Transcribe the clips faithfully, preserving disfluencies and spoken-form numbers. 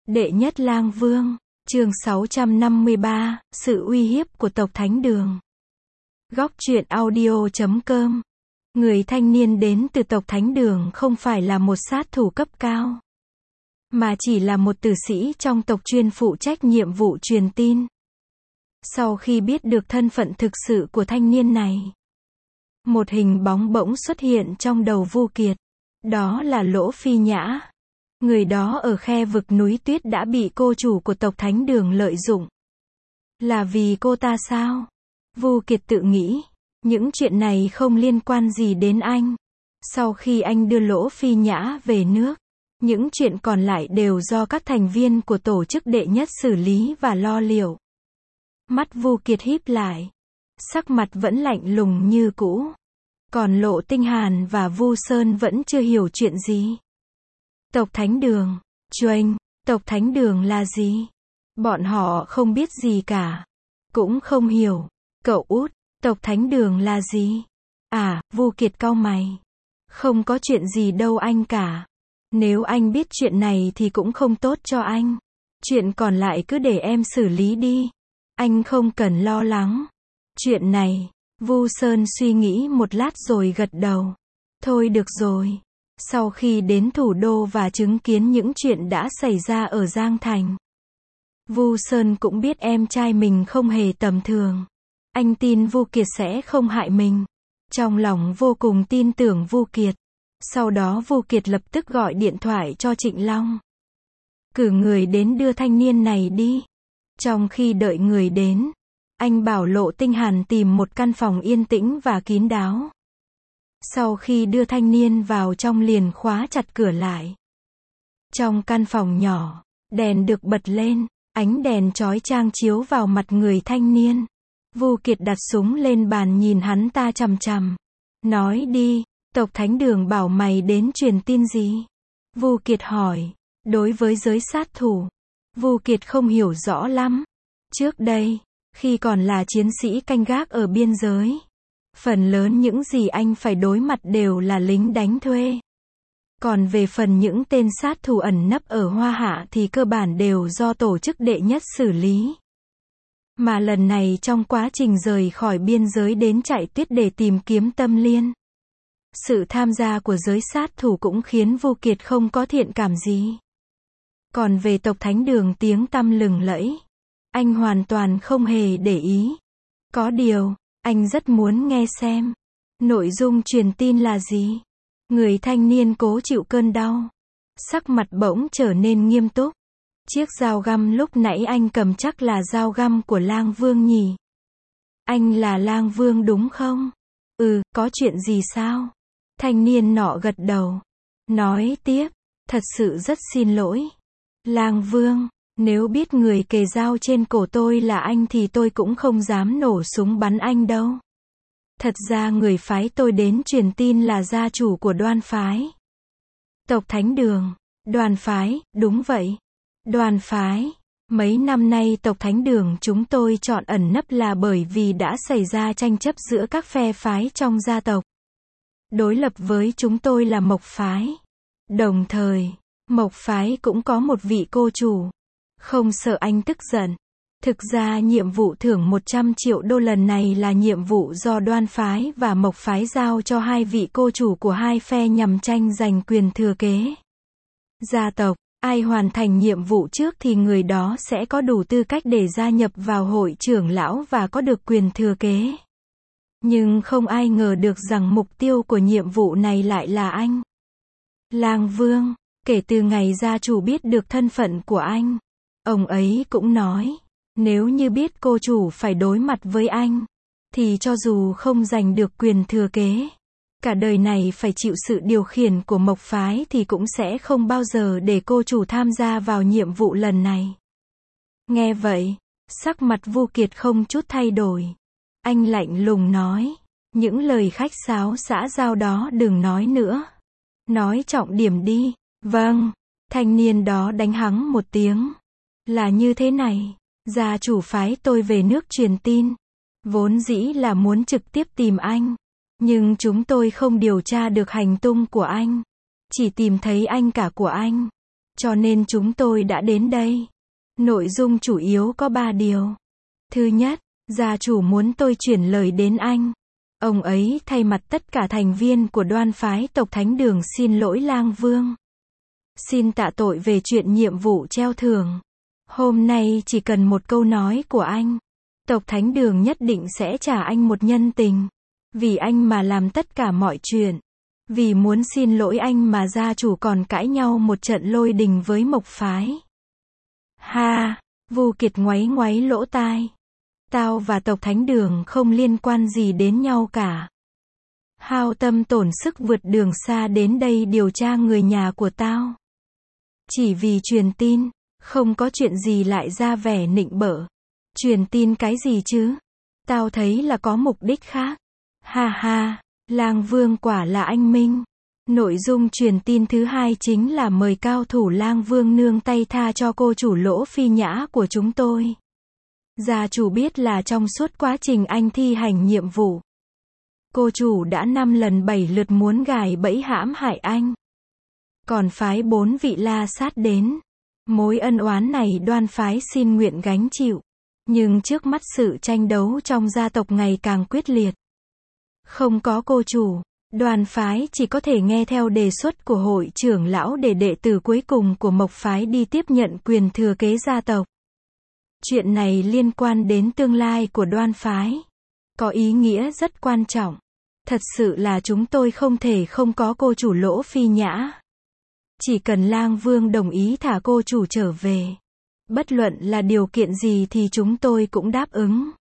Đệ nhất lang vương, chương sáu trăm năm mươi ba, sự uy hiếp của tộc Thánh Đường. Góc truyện audio chấm com. Người thanh niên đến từ tộc Thánh Đường không phải là một sát thủ cấp cao, mà chỉ là một tử sĩ trong tộc chuyên phụ trách nhiệm vụ truyền tin. Sau khi biết được thân phận thực sự của thanh niên này, một hình bóng bỗng xuất hiện trong đầu Vu Kiệt. Đó là Lỗ Phi Nhã. Người đó ở khe vực núi tuyết đã bị cô chủ của tộc Thánh Đường lợi dụng. Là vì cô ta sao? Vu Kiệt tự nghĩ, những chuyện này không liên quan gì đến anh. Sau khi anh đưa Lỗ Phi Nhã về nước, những chuyện còn lại đều do các thành viên của tổ chức đệ nhất xử lý và lo liệu. Mắt Vu Kiệt híp lại, sắc mặt vẫn lạnh lùng như cũ. Còn Lộ Tinh Hàn và Vu Sơn vẫn chưa hiểu chuyện gì. Tộc Thánh Đường, Chuênh, tộc Thánh Đường là gì? Bọn họ không biết gì cả. Cũng không hiểu. Cậu út, tộc Thánh Đường là gì? À, Vu Kiệt cau mày. Không có chuyện gì đâu anh cả. Nếu anh biết chuyện này thì cũng không tốt cho anh. Chuyện còn lại cứ để em xử lý đi. Anh không cần lo lắng. Chuyện này, Vu Sơn suy nghĩ một lát rồi gật đầu. Thôi được rồi. Sau khi đến thủ đô và chứng kiến những chuyện đã xảy ra ở Giang Thành, Vu Sơn cũng biết em trai mình không hề tầm thường. Anh tin Vu Kiệt sẽ không hại mình. Trong lòng vô cùng tin tưởng Vu Kiệt. Sau đó Vu Kiệt lập tức gọi điện thoại cho Trịnh Long. Cử người đến đưa thanh niên này đi. Trong khi đợi người đến, anh bảo Lộ Tinh Hàn tìm một căn phòng yên tĩnh và kín đáo. Sau khi đưa thanh niên vào trong liền khóa chặt cửa lại. Trong căn phòng nhỏ, đèn được bật lên, ánh đèn chói chang chiếu vào mặt người thanh niên. Vu Kiệt đặt súng lên bàn nhìn hắn ta chằm chằm. Nói đi, tộc Thánh Đường bảo mày đến truyền tin gì? Vu Kiệt hỏi. Đối với giới sát thủ, Vu Kiệt không hiểu rõ lắm. Trước đây, khi còn là chiến sĩ canh gác ở biên giới, phần lớn những gì anh phải đối mặt đều là lính đánh thuê. Còn về phần những tên sát thủ ẩn nấp ở Hoa Hạ thì cơ bản đều do tổ chức đệ nhất xử lý. Mà lần này trong quá trình rời khỏi biên giới đến Trại Tuyết để tìm kiếm Tâm Liên, sự tham gia của giới sát thủ cũng khiến Vu Kiệt không có thiện cảm gì. Còn về tộc Thánh Đường tiếng tăm lừng lẫy, anh hoàn toàn không hề để ý. Có điều, anh rất muốn nghe xem nội dung truyền tin là gì. Người thanh niên cố chịu cơn đau, sắc mặt bỗng trở nên nghiêm túc. Chiếc dao găm lúc nãy anh cầm chắc là dao găm của Lang Vương nhỉ? Anh là Lang Vương đúng không? Ừ, có chuyện gì sao? Thanh niên nọ gật đầu, nói tiếp, thật sự rất xin lỗi. Lang Vương, nếu biết người kề dao trên cổ tôi là anh thì tôi cũng không dám nổ súng bắn anh đâu. Thật ra người phái tôi đến truyền tin là gia chủ của Đoan phái. Tộc Thánh Đường, Đoan phái, đúng vậy. Đoan phái, mấy năm nay tộc Thánh Đường chúng tôi chọn ẩn nấp là bởi vì đã xảy ra tranh chấp giữa các phe phái trong gia tộc. Đối lập với chúng tôi là Mộc phái. Đồng thời, Mộc phái cũng có một vị cô chủ. Không sợ anh tức giận. Thực ra nhiệm vụ thưởng một trăm triệu đô lần này là nhiệm vụ do Đoan phái và Mộc phái giao cho hai vị cô chủ của hai phe nhằm tranh giành quyền thừa kế gia tộc. Ai hoàn thành nhiệm vụ trước thì người đó sẽ có đủ tư cách để gia nhập vào hội trưởng lão và có được quyền thừa kế. Nhưng không ai ngờ được rằng mục tiêu của nhiệm vụ này lại là anh. Lang Vương, kể từ ngày gia chủ biết được thân phận của anh, ông ấy cũng nói, nếu như biết cô chủ phải đối mặt với anh, thì cho dù không giành được quyền thừa kế, cả đời này phải chịu sự điều khiển của Mộc phái thì cũng sẽ không bao giờ để cô chủ tham gia vào nhiệm vụ lần này. Nghe vậy, sắc mặt Vu Kiệt không chút thay đổi. Anh lạnh lùng nói, những lời khách sáo xã giao đó đừng nói nữa. Nói trọng điểm đi. Vâng, thanh niên đó đánh hắng một tiếng. Là như thế này, gia chủ phái tôi về nước truyền tin. Vốn dĩ là muốn trực tiếp tìm anh. Nhưng chúng tôi không điều tra được hành tung của anh. Chỉ tìm thấy anh cả của anh. Cho nên chúng tôi đã đến đây. Nội dung chủ yếu có ba điều. Thứ nhất, gia chủ muốn tôi chuyển lời đến anh. Ông ấy thay mặt tất cả thành viên của đoan phái tộc Thánh Đường xin lỗi Lang Vương. Xin tạ tội về chuyện nhiệm vụ treo thưởng. Hôm nay chỉ cần một câu nói của anh, tộc Thánh Đường nhất định sẽ trả anh một nhân tình. Vì anh mà làm tất cả mọi chuyện. Vì muốn xin lỗi anh mà gia chủ còn cãi nhau một trận lôi đình với Mộc phái. Ha, Vu Kiệt ngoáy ngoáy lỗ tai. Tao và tộc Thánh Đường không liên quan gì đến nhau cả. Hao tâm tổn sức vượt đường xa đến đây điều tra người nhà của tao. Chỉ vì truyền tin, không có chuyện gì lại ra vẻ nịnh bợ. Truyền tin cái gì chứ? Tao thấy là có mục đích khác. Ha ha, Lang Vương quả là anh minh. Nội dung truyền tin thứ hai chính là mời cao thủ Lang Vương nương tay tha cho cô chủ Lỗ Phi Nhã của chúng tôi. Gia chủ biết là trong suốt quá trình anh thi hành nhiệm vụ, cô chủ đã năm lần bảy lượt muốn gài bẫy hãm hại anh. Còn phái bốn vị la sát đến. Mối ân oán này đoan phái xin nguyện gánh chịu. Nhưng trước mắt sự tranh đấu trong gia tộc ngày càng quyết liệt. Không có cô chủ, đoan phái chỉ có thể nghe theo đề xuất của hội trưởng lão để đệ tử cuối cùng của Mộc phái đi tiếp nhận quyền thừa kế gia tộc. Chuyện này liên quan đến tương lai của đoan phái. Có ý nghĩa rất quan trọng. Thật sự là chúng tôi không thể không có cô chủ Lỗ Phi Nhã. Chỉ cần Lang Vương đồng ý thả cô chủ trở về. Bất luận là điều kiện gì thì chúng tôi cũng đáp ứng.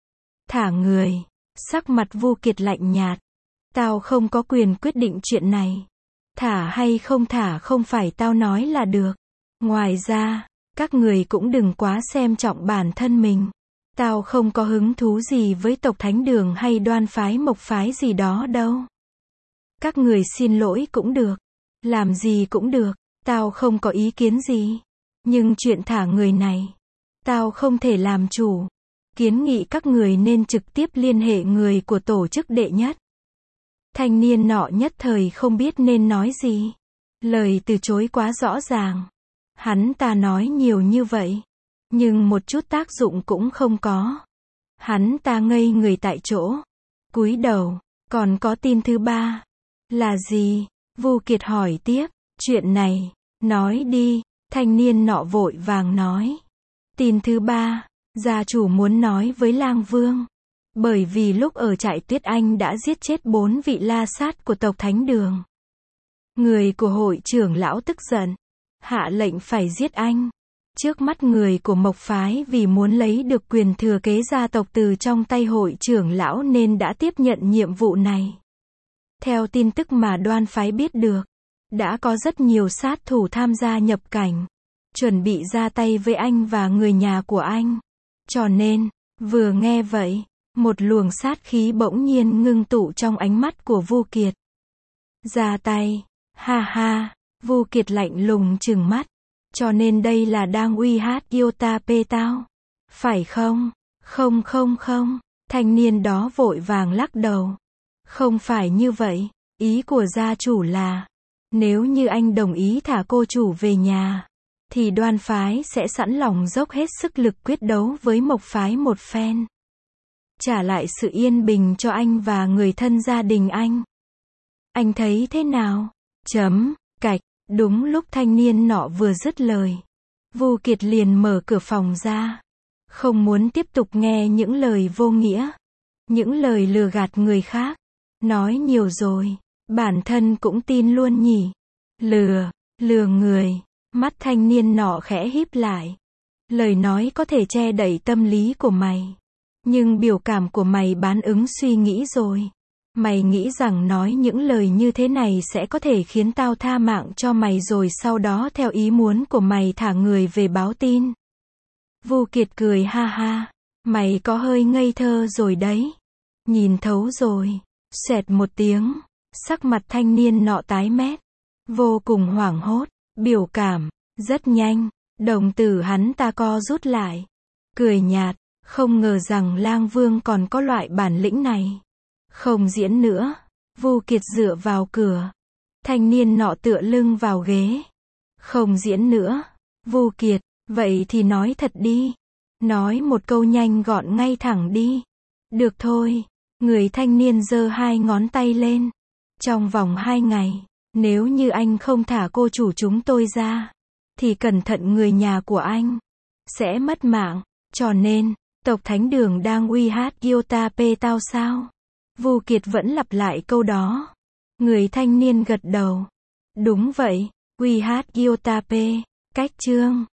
Thả người. Sắc mặt Vu Kiệt lạnh nhạt. Tao không có quyền quyết định chuyện này. Thả hay không thả không phải tao nói là được. Ngoài ra, các người cũng đừng quá xem trọng bản thân mình. Tao không có hứng thú gì với tộc Thánh Đường hay đoan phái Mộc phái gì đó đâu. Các người xin lỗi cũng được. Làm gì cũng được. Tao không có ý kiến gì. Nhưng chuyện thả người này, tao không thể làm chủ. Kiến nghị các người nên trực tiếp liên hệ người của tổ chức đệ nhất. Thanh niên nọ nhất thời không biết nên nói gì. Lời từ chối quá rõ ràng. Hắn ta nói nhiều như vậy, nhưng một chút tác dụng cũng không có. Hắn ta ngây người tại chỗ. Cúi đầu. Còn có tin thứ ba. Là gì? Vu Kiệt hỏi tiếp. Chuyện này. Nói đi. Thanh niên nọ vội vàng nói. Tin thứ ba. Gia chủ muốn nói với Lang Vương. Bởi vì lúc ở trại Tuyết Anh đã giết chết bốn vị la sát của tộc Thánh Đường. Người của hội trưởng lão tức giận. Hạ lệnh phải giết anh. Trước mắt người của Mộc phái vì muốn lấy được quyền thừa kế gia tộc từ trong tay hội trưởng lão nên đã tiếp nhận nhiệm vụ này. Theo tin tức mà đoan phái biết được, đã có rất nhiều sát thủ tham gia nhập cảnh, chuẩn bị ra tay với anh và người nhà của anh. Cho nên, vừa nghe vậy, một luồng sát khí bỗng nhiên ngưng tụ trong ánh mắt của Vu Kiệt. Ra tay, ha ha, Vu Kiệt lạnh lùng trừng mắt. Cho nên đây là đang uy hát yêu ta pê tao. Phải không? Không không không, thanh niên đó vội vàng lắc đầu. Không phải như vậy, ý của gia chủ là, nếu như anh đồng ý thả cô chủ về nhà, thì đoan phái sẽ sẵn lòng dốc hết sức lực quyết đấu với Mộc phái một phen. Trả lại sự yên bình cho anh và người thân gia đình anh. Anh thấy thế nào? Chấm, cạch. Đúng lúc thanh niên nọ vừa dứt lời, Vu Kiệt liền mở cửa phòng ra. Không muốn tiếp tục nghe những lời vô nghĩa, những lời lừa gạt người khác. Nói nhiều rồi, bản thân cũng tin luôn nhỉ. Lừa, lừa người. Mắt thanh niên nọ khẽ híp lại. Lời nói có thể che đậy tâm lý của mày, nhưng biểu cảm của mày bán ứng suy nghĩ rồi. Mày nghĩ rằng nói những lời như thế này sẽ có thể khiến tao tha mạng cho mày rồi sau đó theo ý muốn của mày thả người về báo tin. Vu Kiệt cười ha ha. Mày có hơi ngây thơ rồi đấy. Nhìn thấu rồi. Xoẹt một tiếng. Sắc mặt thanh niên nọ tái mét. Vô cùng hoảng hốt. Biểu cảm. Rất nhanh. Đồng tử hắn ta co rút lại. Cười nhạt. Không ngờ rằng Lang Vương còn có loại bản lĩnh này. Không diễn nữa. Vu Kiệt dựa vào cửa. Thanh niên nọ tựa lưng vào ghế. Không diễn nữa. Vu Kiệt, vậy thì nói thật đi. Nói một câu nhanh gọn ngay thẳng đi. Được thôi. Người thanh niên giơ hai ngón tay lên. Trong vòng hai ngày, nếu như anh không thả cô chủ chúng tôi ra, thì cẩn thận người nhà của anh sẽ mất mạng. Cho nên, tộc Thánh Đường đang uy hát Gyotape tao sao? Vu Kiệt vẫn lặp lại câu đó. Người thanh niên gật đầu. Đúng vậy, uy hát Gyotape. Cách chương